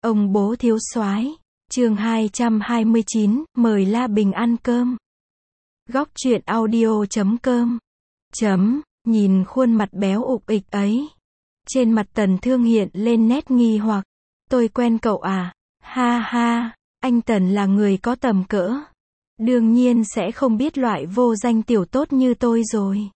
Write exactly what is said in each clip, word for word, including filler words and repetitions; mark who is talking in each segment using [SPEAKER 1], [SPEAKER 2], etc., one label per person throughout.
[SPEAKER 1] Ông bố thiếu soái, chương hai trăm hai mươi chín, mời La Bình ăn cơm. Góc truyện audio chấm com. Chấm, nhìn khuôn mặt béo ục ịch ấy. Trên mặt Tần Thương hiện lên nét nghi hoặc. Tôi quen cậu à? Ha ha, anh Tần là người có tầm cỡ. Đương nhiên sẽ không biết loại vô danh tiểu tốt như tôi rồi.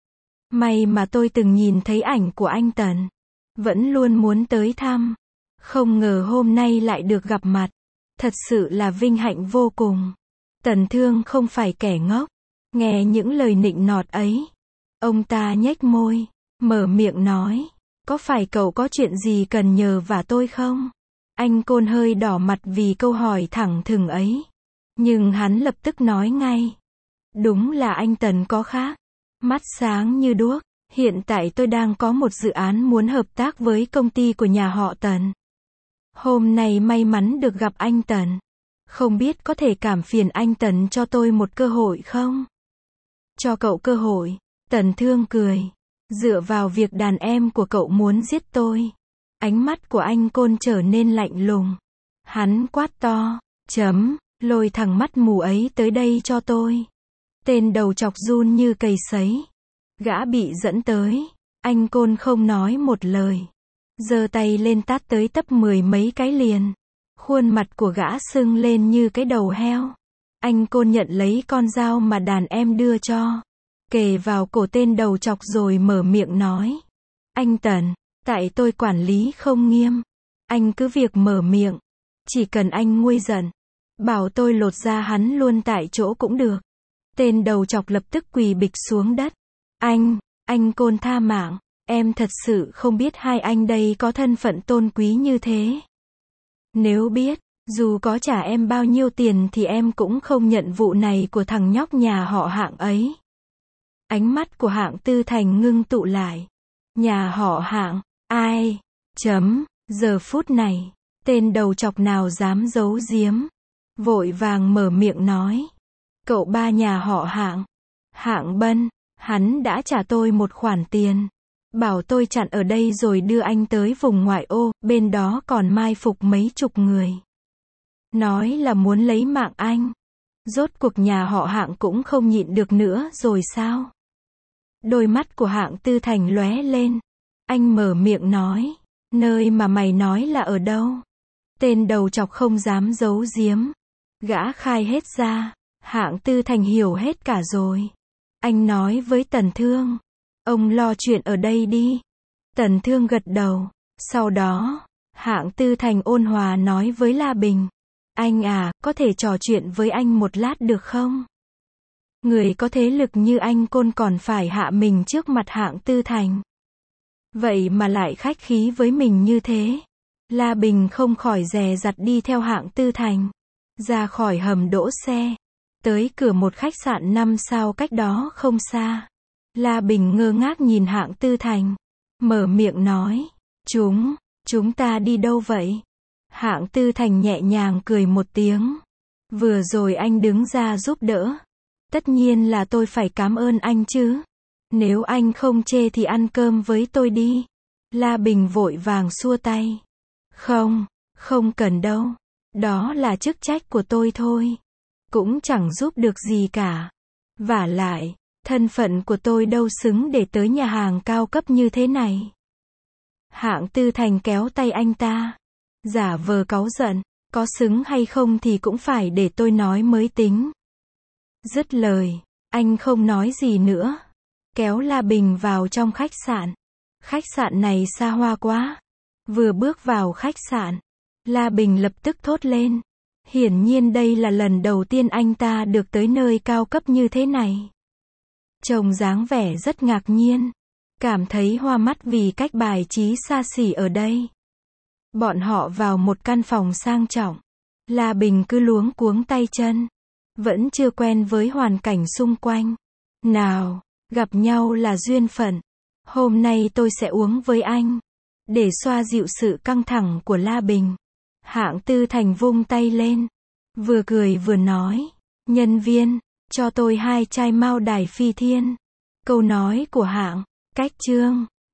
[SPEAKER 1] May mà tôi từng nhìn thấy ảnh của anh Tần. Vẫn luôn muốn tới thăm. Không ngờ hôm nay lại được gặp mặt. Thật sự là vinh hạnh vô cùng. Tần Thương không phải kẻ ngốc. Nghe những lời nịnh nọt ấy. Ông ta nhếch môi. Mở miệng nói. Có phải cậu có chuyện gì cần nhờ vả tôi không? Anh Côn hơi đỏ mặt vì câu hỏi thẳng thừng ấy. Nhưng hắn lập tức nói ngay. Đúng là anh Tần có khác. Mắt sáng như đuốc. Hiện tại tôi đang có một dự án muốn hợp tác với công ty của nhà họ Tần. Hôm nay may mắn được gặp anh Tần. Không biết có thể cảm phiền anh Tần cho tôi một cơ hội không? Cho cậu cơ hội. Tần Thương cười. Dựa vào việc đàn em của cậu muốn giết tôi. Ánh mắt của anh Côn trở nên lạnh lùng. Hắn quát to. Chấm, lôi thằng mắt mù ấy tới đây cho tôi. Tên đầu chọc run như cầy sấy. Gã bị dẫn tới. Anh Côn không nói một lời. Giơ tay lên tát tới tấp mười mấy cái liền. Khuôn mặt của gã sưng lên như cái đầu heo. Anh Côn nhận lấy con dao mà đàn em đưa cho. Kề vào cổ tên đầu chọc rồi mở miệng nói. Anh Tần, tại tôi quản lý không nghiêm. Anh cứ việc mở miệng. Chỉ cần anh nguôi giận. Bảo tôi lột da hắn luôn tại chỗ cũng được. Tên đầu chọc lập tức quỳ bịch xuống đất. Anh, anh Côn tha mạng. Em thật sự không biết hai anh đây có thân phận tôn quý như thế. Nếu biết, dù có trả em bao nhiêu tiền thì em cũng không nhận vụ này của thằng nhóc nhà họ Hạng ấy. Ánh mắt của Hạng Tư Thành ngưng tụ lại. Nhà họ Hạng, ai? Chấm, giờ phút này, tên đầu chọc nào dám giấu giếm. Vội vàng mở miệng nói. Cậu ba nhà họ Hạng. Hạng Bân, hắn đã trả tôi một khoản tiền. Bảo tôi chặn ở đây rồi đưa anh tới vùng ngoại ô, bên đó còn mai phục mấy chục người. Nói là muốn lấy mạng anh. Rốt cuộc nhà họ Hạng cũng không nhịn được nữa rồi sao? Đôi mắt của Hạng Tư Thành lóe lên. Anh mở miệng nói. Nơi mà mày nói là ở đâu? Tên đầu chọc không dám giấu giếm. Gã khai hết ra. Hạng Tư Thành hiểu hết cả rồi. Anh nói với Tần Thương. Ông lo chuyện ở đây đi. Tần Thương gật đầu. Sau đó, Hạng Tư Thành ôn hòa nói với La Bình. Anh à, có thể trò chuyện với anh một lát được không? Người có thế lực như anh Côn còn phải hạ mình trước mặt Hạng Tư Thành. Vậy mà lại khách khí với mình như thế. La Bình không khỏi dè dặt đi theo Hạng Tư Thành. Ra khỏi hầm đỗ xe. Tới cửa một khách sạn năm sao cách đó không xa. La Bình ngơ ngác nhìn Hạng Tư Thành. Mở miệng nói. Chúng, chúng ta đi đâu vậy? Hạng Tư Thành nhẹ nhàng cười một tiếng. Vừa rồi anh đứng ra giúp đỡ. Tất nhiên là tôi phải cảm ơn anh chứ. Nếu anh không chê thì ăn cơm với tôi đi. La Bình vội vàng xua tay. Không, không cần đâu. Đó là chức trách của tôi thôi. Cũng chẳng giúp được gì cả. Vả lại, thân phận của tôi đâu xứng để tới nhà hàng cao cấp như thế này. Hạng Tư Thành kéo tay anh ta. Giả vờ cáu giận. Có xứng hay không thì cũng phải để tôi nói mới tính. Dứt lời, anh không nói gì nữa. Kéo La Bình vào trong khách sạn. Khách sạn này xa hoa quá. Vừa bước vào khách sạn, La Bình lập tức thốt lên. Hiển nhiên đây là lần đầu tiên anh ta được tới nơi cao cấp như thế này. Trông dáng vẻ rất ngạc nhiên. Cảm thấy hoa mắt vì cách bài trí xa xỉ ở đây. Bọn họ vào một căn phòng sang trọng. La Bình cứ luống cuống tay chân. Vẫn chưa quen với hoàn cảnh xung quanh. Nào, gặp nhau là duyên phận. Hôm nay tôi sẽ uống với anh. Để xoa dịu sự căng thẳng của La Bình. Hạng Tư Thành vung tay lên. Vừa cười vừa nói. Nhân viên, cho tôi hai chai Mao Đài Phi Thiên. Câu nói của Hạng, cách chương.